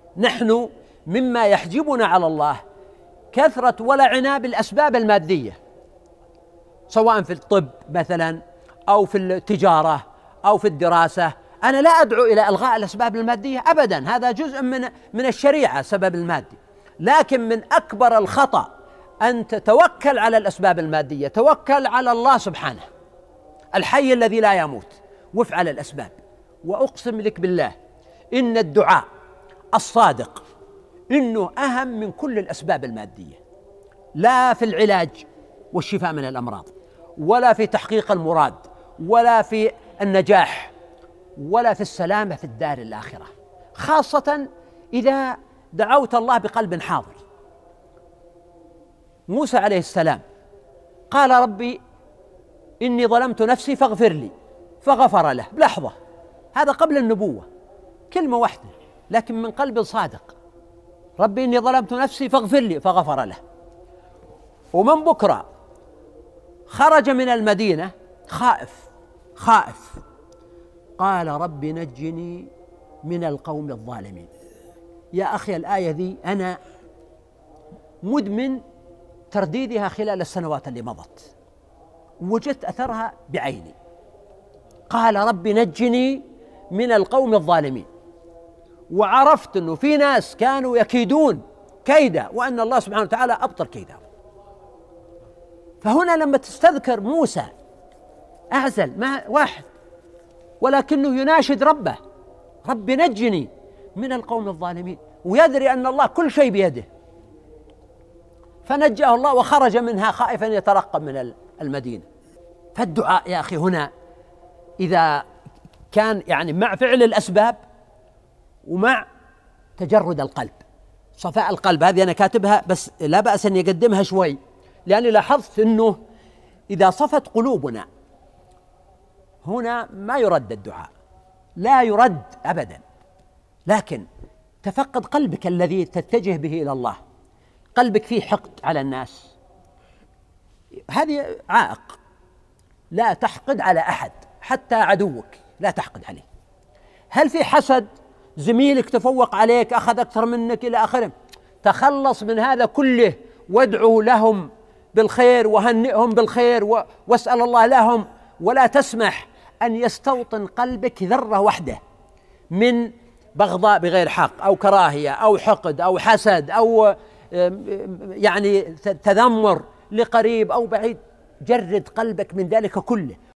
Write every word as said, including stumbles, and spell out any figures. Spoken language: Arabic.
نحن مما يحجبنا على الله كثرة ولعنا بالأسباب المادية، سواء في الطب مثلا أو في التجارة أو في الدراسة. أنا لا أدعو إلى إلغاء الأسباب المادية أبدا، هذا جزء من من الشريعة سبب المادي، لكن من أكبر الخطأ أن تتوكل على الأسباب المادية. توكل على الله سبحانه الحي الذي لا يموت وافعل الأسباب. وأقسم لك بالله إن الدعاء الصادق إنه أهم من كل الأسباب المادية، لا في العلاج والشفاء من الأمراض، ولا في تحقيق المراد، ولا في النجاح، ولا في السلامة في الدار الآخرة، خاصة إذا دعوت الله بقلب حاضر. موسى عليه السلام قال ربي إني ظلمت نفسي فاغفر لي، فغفر له بلحظة. هذا قبل النبوة، كلمة واحدة لكن من قلب صادق، ربي إني ظلمت نفسي فاغفر لي، فغفر له. ومن بكرة خرج من المدينة خائف خائف قال رب نجني من القوم الظالمين. يا أخي الآية ذي أنا مدمن ترديدها خلال السنوات اللي مضت، وجدت أثرها بعيني. قال رب نجني من القوم الظالمين، وعرفت أنه في ناس كانوا يكيدون كيدا وأن الله سبحانه وتعالى أبطل كيدهم. فهنا لما تستذكر موسى أعزل ما واحد، ولكنه يناشد ربه رب نجني من القوم الظالمين، ويدري أن الله كل شيء بيده، فنجاه الله وخرج منها خائفا يترقب من المدينة. فالدعاء يا أخي هنا إذا كان يعني مع فعل الأسباب ومع تجرد القلب، صفاء القلب، هذه أنا كاتبها بس لا بأس أن يقدمها شوي، لأني لاحظت أنه إذا صفت قلوبنا هنا ما يرد الدعاء، لا يرد أبدا، لكن تفقد قلبك الذي تتجه به إلى الله. قلبك فيه حقد على الناس، هذه عائق. لا تحقد على أحد، حتى عدوك لا تحقد عليه. هل في حسد؟ زميلك تفوق عليك، أخذ أكثر منك إلى آخره، تخلص من هذا كله وادعو لهم بالخير وهنئهم بالخير واسأل الله لهم، ولا تسمح أن يستوطن قلبك ذرة واحدة من بغضاء بغير حق أو كراهية أو حقد أو حسد أو يعني تذمر لقريب أو بعيد. جرد قلبك من ذلك كله.